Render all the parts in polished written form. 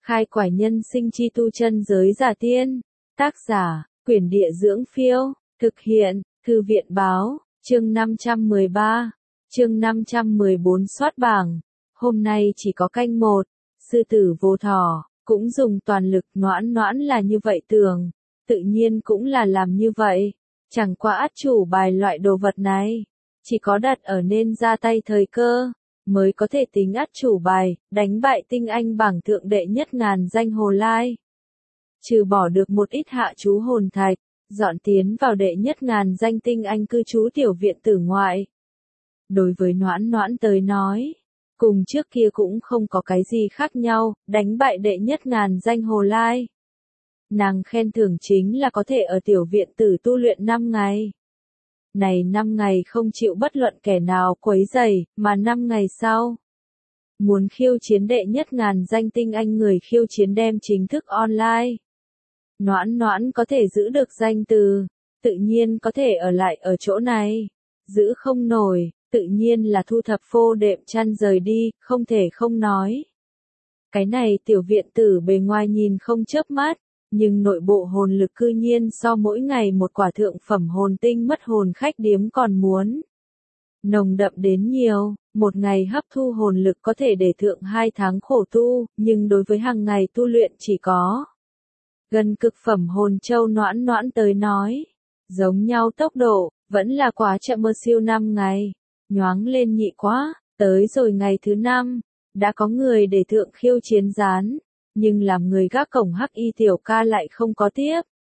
Khai quải nhân sinh chi tu chân giới giả tiên. Tác giả, Quyển Địa Dưỡng Phiêu. Thực hiện, Thư viện Báo. Chương 513. Chương 514 soát bảng. Hôm nay chỉ có canh một. Sư tử vô thỏ, cũng dùng toàn lực. Noãn noãn là như vậy tưởng. Tự nhiên cũng là làm như vậy. Chẳng qua át chủ bài loại đồ vật này. Chỉ có đặt ở nên ra tay thời cơ. Mới có thể tính át chủ bài, đánh bại tinh anh bảng thượng đệ nhất ngàn danh Hồ Lai. Trừ bỏ được một ít hạ chú hồn thạch, dọn tiến vào đệ nhất ngàn danh tinh anh cư trú tiểu viện tử ngoại. Đối với noãn noãn tới nói, cùng trước kia cũng không có cái gì khác nhau, đánh bại đệ nhất ngàn danh Hồ Lai. Nàng khen thưởng chính là có thể ở tiểu viện tử tu luyện 5 ngày. Này 5 ngày không chịu bất luận kẻ nào quấy rầy, mà 5 ngày sau. Muốn khiêu chiến đệ nhất ngàn danh tinh anh người khiêu chiến đem chính thức online. Noãn noãn có thể giữ được danh từ, tự nhiên có thể ở lại ở chỗ này. Giữ không nổi, tự nhiên là thu thập phô đệm chăn rời đi, không thể không nói. Cái này tiểu viện tử bề ngoài nhìn không chớp mắt. Nhưng nội bộ hồn lực cư nhiên so mỗi ngày một quả thượng phẩm hồn tinh mất hồn khách điếm còn muốn nồng đậm đến nhiều, một ngày hấp thu hồn lực có thể để thượng 2 tháng khổ tu, nhưng đối với hàng ngày tu luyện chỉ có gần cực phẩm hồn châu noãn noãn tới nói, giống nhau tốc độ, vẫn là quá chậm mơ siêu 5 ngày, nhoáng lên nhị quá, tới rồi ngày thứ 5, đã có người để thượng khiêu chiến gián. Nhưng làm người gác cổng hắc y tiểu ca lại không có tiếp.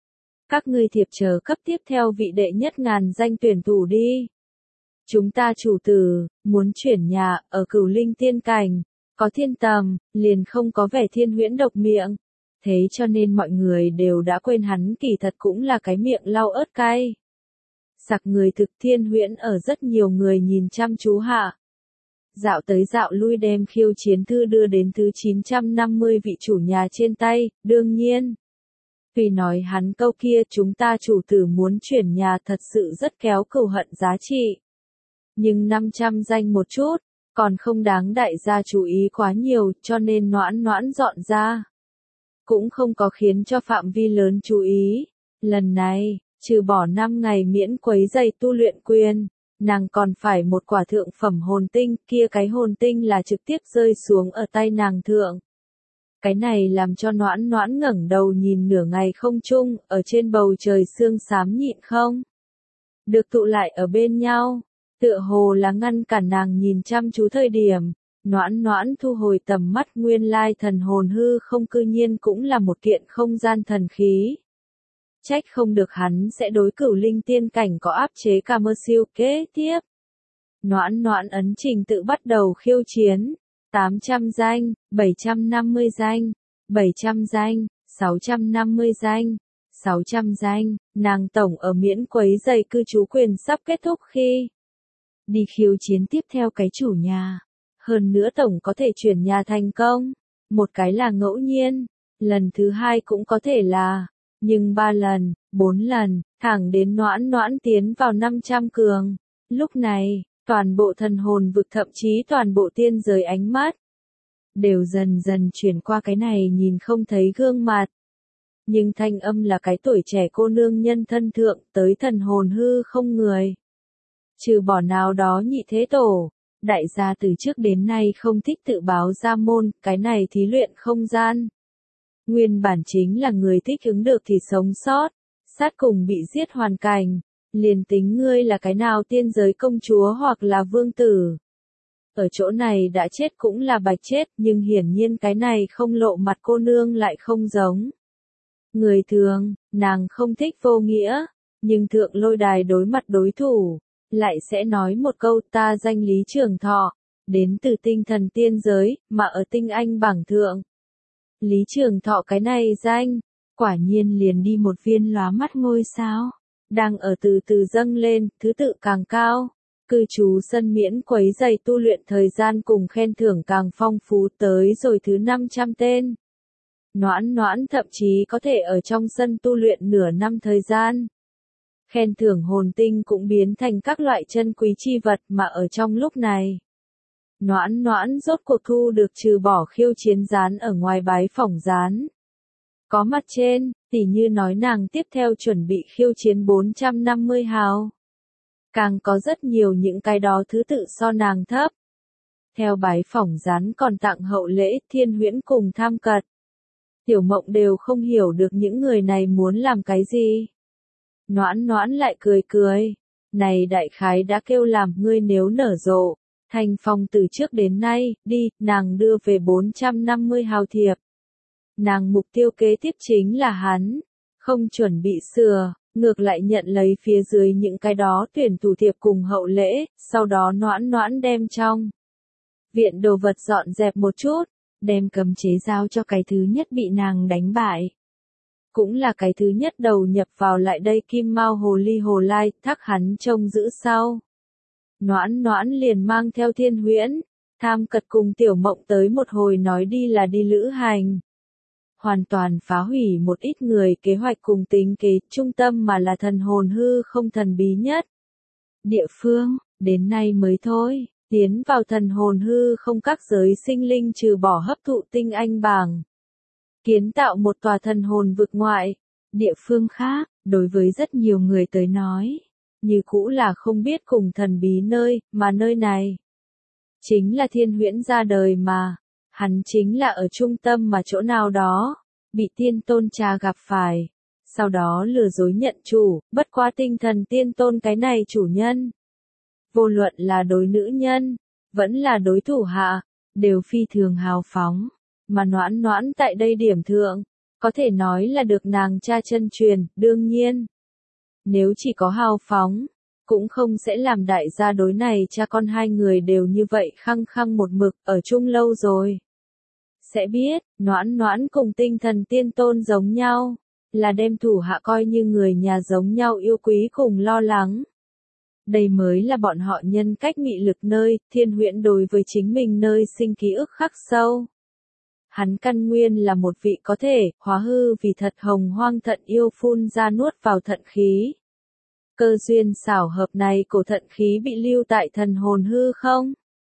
Các ngươi thiệp chờ cấp tiếp theo vị đệ nhất ngàn danh tuyển thủ đi. Chúng ta chủ tử, muốn chuyển nhà, ở Cửu Linh tiên cảnh, có thiên tầm, liền không có vẻ thiên huyễn độc miệng. Thế cho nên mọi người đều đã quên hắn kỳ thật cũng là cái miệng lau ớt cay. Sặc người thực thiên huyễn ở rất nhiều người nhìn chăm chú hạ. Dạo tới dạo lui đem khiêu chiến thư đưa đến thứ 950 vị chủ nhà trên tay, đương nhiên. Vì nói hắn câu kia chúng ta chủ tử muốn chuyển nhà thật sự rất kéo cừu hận giá trị. Nhưng 500 danh một chút, còn không đáng đại gia chú ý quá nhiều cho nên noãn noãn dọn ra. Cũng không có khiến cho phạm vi lớn chú ý. Lần này, trừ bỏ 5 ngày miễn quấy rầy tu luyện quyền. Nàng còn phải một quả thượng phẩm hồn tinh, kia cái hồn tinh là trực tiếp rơi xuống ở tay nàng thượng. Cái này làm cho noãn noãn ngẩng đầu nhìn nửa ngày không trung, ở trên bầu trời sương xám nhịn không. Được tụ lại ở bên nhau, tựa hồ là ngăn cản nàng nhìn chăm chú thời điểm, noãn noãn thu hồi tầm mắt nguyên lai thần hồn hư không cư nhiên cũng là một kiện không gian thần khí. Trách không được hắn sẽ đối Cửu Linh tiên cảnh có áp chế cả mơ siêu kế tiếp. Noãn noãn ấn trình tự bắt đầu khiêu chiến. 800 danh, 750 danh, 700 danh, 650 danh, 600 danh, nàng tổng ở miễn quấy rầy cư trú quyền sắp kết thúc khi đi khiêu chiến tiếp theo cái chủ nhà. Hơn nữa tổng có thể chuyển nhà thành công. Một cái là ngẫu nhiên, lần thứ 2 cũng có thể là. Nhưng 3 lần, 4 lần, thẳng đến noãn noãn tiến vào 500 cường. Lúc này, toàn bộ thần hồn vực thậm chí toàn bộ tiên giới ánh mắt đều dần dần chuyển qua cái này nhìn không thấy gương mặt. Nhưng thanh âm là cái tuổi trẻ cô nương nhân thân thượng tới thần hồn hư không người. Trừ bỏ nào đó nhị thế tổ, đại gia từ trước đến nay không thích tự báo ra môn, cái này thí luyện không gian. Nguyên bản chính là người thích ứng được thì sống sót, sát cùng bị giết hoàn cảnh, liền tính ngươi là cái nào tiên giới công chúa hoặc là vương tử. Ở chỗ này đã chết cũng là bạch chết, nhưng hiển nhiên cái này không lộ mặt cô nương lại không giống. Người thường, nàng không thích vô nghĩa, nhưng thượng lôi đài đối mặt đối thủ, lại sẽ nói một câu ta danh Lý Trường Thọ, đến từ tinh thần tiên giới, mà ở tinh anh bảng thượng. Lý Trường Thọ cái này danh, quả nhiên liền đi một viên lóa mắt ngôi sao, đang ở từ từ dâng lên, thứ tự càng cao, cư trú sân miễn quấy rầy tu luyện thời gian cùng khen thưởng càng phong phú tới rồi thứ 500 tên. Noãn noãn thậm chí có thể ở trong sân tu luyện nửa năm thời gian. Khen thưởng hồn tinh cũng biến thành các loại chân quý chi vật mà ở trong lúc này. Noãn Noãn rốt cuộc thu được trừ bỏ khiêu chiến gián ở ngoài bái phỏng gián. Có mặt trên, tỉ như nói nàng tiếp theo chuẩn bị khiêu chiến 450 hào. Càng có rất nhiều những cái đó thứ tự so nàng thấp. Theo bái phỏng gián còn tặng hậu lễ Thiên Huyễn cùng Tham Cật. Tiểu Mộng đều không hiểu được những người này muốn làm cái gì. Noãn Noãn lại cười cười. Này đại khái đã kêu làm ngươi nếu nở rộ. Thành Phong từ trước đến nay, đi, nàng đưa về 450 hào thiệp. Nàng mục tiêu kế tiếp chính là hắn. Không chuẩn bị sửa, ngược lại nhận lấy phía dưới những cái đó tuyển thủ thiệp cùng hậu lễ, sau đó Noãn Noãn đem trong viện đồ vật dọn dẹp một chút, đem cấm chế giao cho cái thứ nhất bị nàng đánh bại. Cũng là cái thứ nhất đầu nhập vào lại đây Kim Mao Hồ Ly Hồ Lai, thác hắn trông giữ sau. Noãn Noãn liền mang theo Thiên Huyễn, Tham Cật cùng Tiểu Mộng tới một hồi nói đi là đi lữ hành. Hoàn toàn phá hủy một ít người kế hoạch cùng tính kế, trung tâm mà là thần hồn hư không thần bí nhất. Địa phương, đến nay mới thôi, tiến vào thần hồn hư không các giới sinh linh trừ bỏ hấp thụ tinh anh bảng. Kiến tạo một tòa thần hồn vực ngoại, địa phương khác, đối với rất nhiều người tới nói, như cũ là không biết cùng thần bí nơi, mà nơi này chính là Thiên Huyễn ra đời mà. Hắn chính là ở trung tâm mà chỗ nào đó, bị tiên tôn cha gặp phải, sau đó lừa dối nhận chủ, bất quá tinh thần tiên tôn cái này chủ nhân. Vô luận là đối nữ nhân, vẫn là đối thủ hạ, đều phi thường hào phóng, mà Noãn Noãn tại đây điểm thượng, có thể nói là được nàng cha chân truyền, đương nhiên. Nếu chỉ có hào phóng, cũng không sẽ làm đại gia đối này cha con hai người đều như vậy khăng khăng một mực ở chung lâu rồi. Sẽ biết, Noãn Noãn cùng tinh thần tiên tôn giống nhau, là đem thủ hạ coi như người nhà giống nhau yêu quý cùng lo lắng. Đây mới là bọn họ nhân cách nghị lực nơi, Thiên Huyễn đối với chính mình nơi sinh ký ức khắc sâu. Hắn căn nguyên là một vị có thể, hóa hư vì thật hồng hoang thận yêu phun ra nuốt vào thận khí. Cơ duyên xảo hợp này cổ thận khí bị lưu tại thần hồn hư không?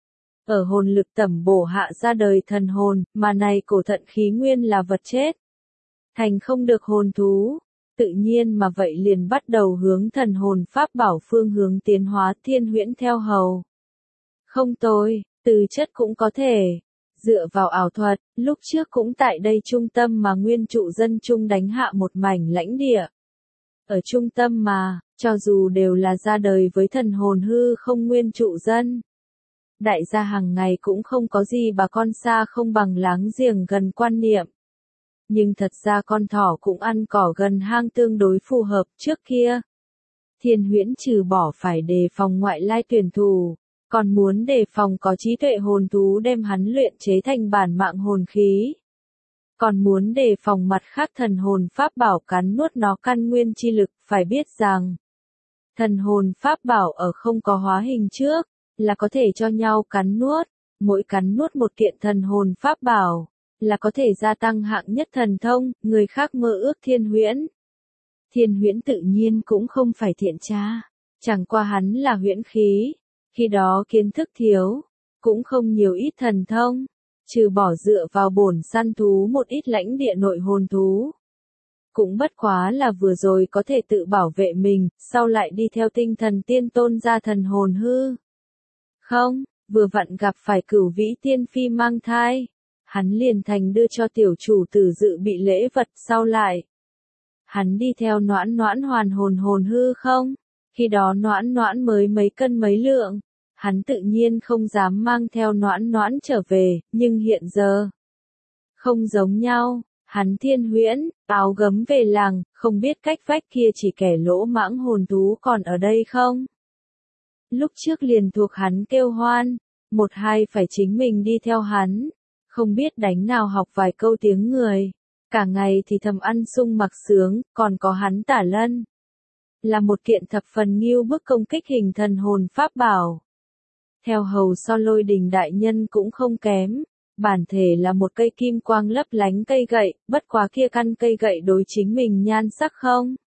Ở hồn lực tẩm bổ hạ ra đời thần hồn, mà này cổ thận khí nguyên là vật chết. Thành không được hồn thú, tự nhiên mà vậy liền bắt đầu hướng thần hồn pháp bảo phương hướng tiến hóa Thiên Huyễn theo hầu. Không tồi, từ chất cũng có thể. Dựa vào ảo thuật, lúc trước cũng tại đây trung tâm mà nguyên trụ dân trung đánh hạ một mảnh lãnh địa. Ở trung tâm mà, cho dù đều là ra đời với thần hồn hư không nguyên trụ dân. Đại gia hàng ngày cũng không có gì bà con xa không bằng láng giềng gần quan niệm. Nhưng thật ra con thỏ cũng ăn cỏ gần hang tương đối phù hợp trước kia. Thiên Huyễn trừ bỏ phải đề phòng ngoại lai tuyển thủ, còn muốn đề phòng có trí tuệ hồn thú đem hắn luyện chế thành bản mạng hồn khí. Còn muốn đề phòng mặt khác thần hồn pháp bảo cắn nuốt nó căn nguyên chi lực, phải biết rằng thần hồn pháp bảo ở không có hóa hình trước, là có thể cho nhau cắn nuốt, mỗi cắn nuốt một kiện thần hồn pháp bảo, là có thể gia tăng hạng nhất thần thông, người khác mơ ước Thiên Huyễn. Thiên Huyễn tự nhiên cũng không phải thiện tra, chẳng qua hắn là huyễn khí, khi đó kiến thức thiếu, cũng không nhiều ít thần thông, trừ bỏ dựa vào bổn săn thú một ít lãnh địa nội hồn thú. Cũng bất quá là vừa rồi có thể tự bảo vệ mình, sau lại đi theo tinh thần tiên tôn ra thần hồn hư. Không, vừa vặn gặp phải Cửu Vĩ Tiên Phi mang thai. Hắn liền thành đưa cho tiểu chủ tử dự bị lễ vật sau lại. Hắn đi theo Noãn Noãn hoàn hồn hư không? Khi đó Noãn Noãn mới mấy cân mấy lượng. Hắn tự nhiên không dám mang theo Noãn Noãn trở về, nhưng hiện giờ không giống nhau. Hắn Thiên Huyễn, áo gấm về làng, không biết cách vách kia chỉ kẻ lỗ mãng hồn thú còn ở đây không? Lúc trước liền thuộc hắn kêu hoan, một hai phải chính mình đi theo hắn, không biết đánh nào học vài câu tiếng người, cả ngày thì thầm ăn sung mặc sướng, còn có hắn Tả Lân. Là một kiện thập phần nghiêu bức công kích hình thần hồn pháp bảo. Theo hầu so Lôi Đình đại nhân cũng không kém. Bản thể là một cây kim quang lấp lánh cây gậy, bất quá kia căn cây gậy đối chính mình nhan sắc không.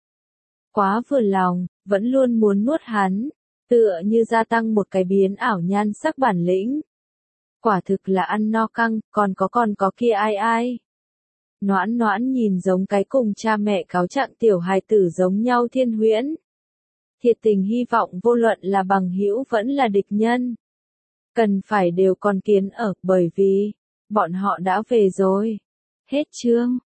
Quá vừa lòng, vẫn luôn muốn nuốt hắn, tựa như gia tăng một cái biến ảo nhan sắc bản lĩnh. Quả thực là ăn no căng, còn có kia ai. Noãn Noãn nhìn giống cái cùng cha mẹ cáo trạng tiểu hài tử giống nhau Thiên Huyễn. Thiệt tình hy vọng vô luận là bằng hữu vẫn là địch nhân. Cần phải đều còn kiến ở, bởi vì, bọn họ đã về rồi. Hết chương.